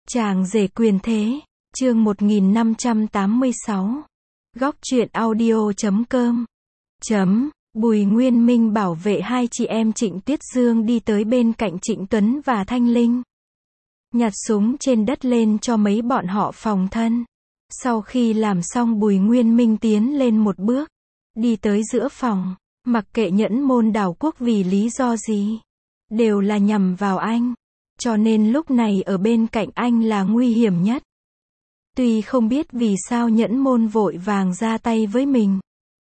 Chàng rể quyền thế, chương 1586. Góc truyện audio.com. Bùi Nguyên Minh bảo vệ hai chị em Trịnh Tuyết Dương đi tới bên cạnh Trịnh Tuấn và Thanh Linh. Nhặt súng trên đất lên cho mấy bọn họ phòng thân. Sau khi làm xong Bùi Nguyên Minh tiến lên một bước, đi tới giữa phòng, mặc kệ Nhẫn Môn Đảo Quốc vì lý do gì, đều là nhằm vào anh. Cho nên lúc này ở bên cạnh anh là nguy hiểm nhất. Tuy không biết vì sao Nhẫn Môn vội vàng ra tay với mình,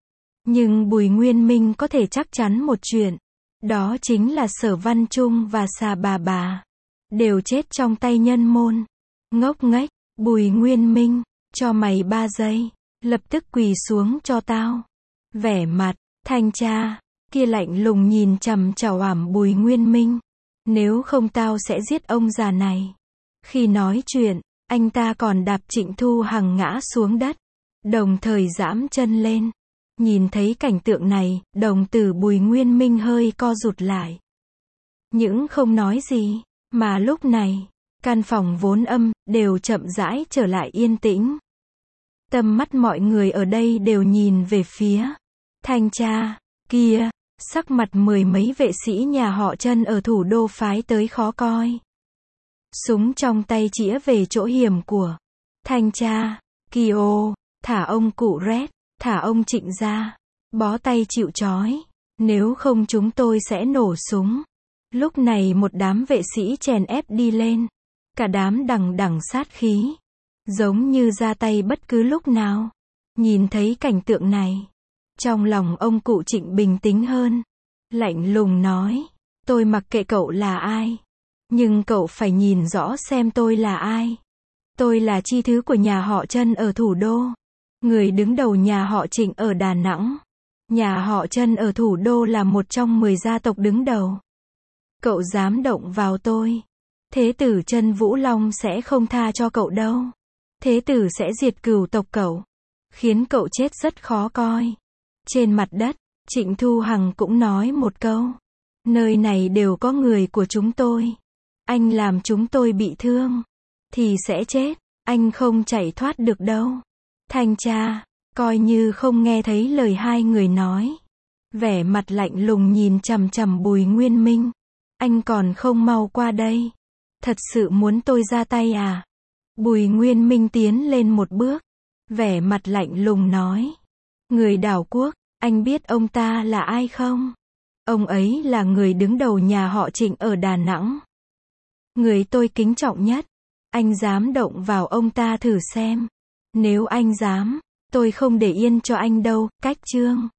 nhưng Bùi Nguyên Minh có thể chắc chắn một chuyện, đó chính là Sở Văn Trung và Xà Bà đều chết trong tay Nhân Môn. Ngốc nghếch, Bùi Nguyên Minh, cho mày 3 giây, lập tức quỳ xuống cho tao. Vẻ mặt thanh tra kia lạnh lùng nhìn chằm chằm Bùi Nguyên Minh. Nếu không tao sẽ giết ông già này. Khi nói chuyện, anh ta còn đạp Trịnh Thu Hằng ngã xuống đất, đồng thời giẫm chân lên. Nhìn thấy cảnh tượng này, đồng tử Bùi Nguyên Minh hơi co rụt lại. Những không nói gì, mà lúc này, căn phòng vốn đều chậm rãi trở lại yên tĩnh. Tầm mắt mọi người ở đây đều nhìn về phía thanh tra kia. Sắc mặt mười mấy vệ sĩ nhà họ Trân ở thủ đô phái tới khó coi. Súng trong tay chĩa về chỗ hiểm của thanh tra Kiô, thả ông cụ Red, thả ông Trịnh ra, bó tay chịu trói, nếu không chúng tôi sẽ nổ súng. Lúc này một đám vệ sĩ chèn ép đi lên, cả đám đằng đằng sát khí, giống như ra tay bất cứ lúc nào. Nhìn thấy cảnh tượng này, trong lòng ông cụ Trịnh bình tĩnh hơn, lạnh lùng nói, tôi mặc kệ cậu là ai, nhưng cậu phải nhìn rõ xem tôi là ai. Tôi là chi thứ của nhà họ Trân ở thủ đô, người đứng đầu nhà họ Trịnh ở Đà Nẵng. Nhà họ Trân ở thủ đô là một trong 10 gia tộc đứng đầu. Cậu dám động vào tôi, Thế tử Trân Vũ Long sẽ không tha cho cậu đâu. Thế tử sẽ diệt cửu tộc cậu, khiến cậu chết rất khó coi. Trên mặt đất, Trịnh Thu Hằng cũng nói một câu, nơi này đều có người của chúng tôi. Anh làm chúng tôi bị thương, thì sẽ chết, anh không chạy thoát được đâu. Thanh tra, coi như không nghe thấy lời hai người nói. Vẻ mặt lạnh lùng nhìn chằm chằm Bùi Nguyên Minh. Anh còn không mau qua đây. Thật sự muốn tôi ra tay à? Bùi Nguyên Minh tiến lên một bước, vẻ mặt lạnh lùng nói. Người Đảo Quốc, anh biết ông ta là ai không? Ông ấy là người đứng đầu nhà họ Trịnh ở Đà Nẵng. Người tôi kính trọng nhất. Anh dám động vào ông ta thử xem. Nếu anh dám, tôi không để yên cho anh đâu. Cách chương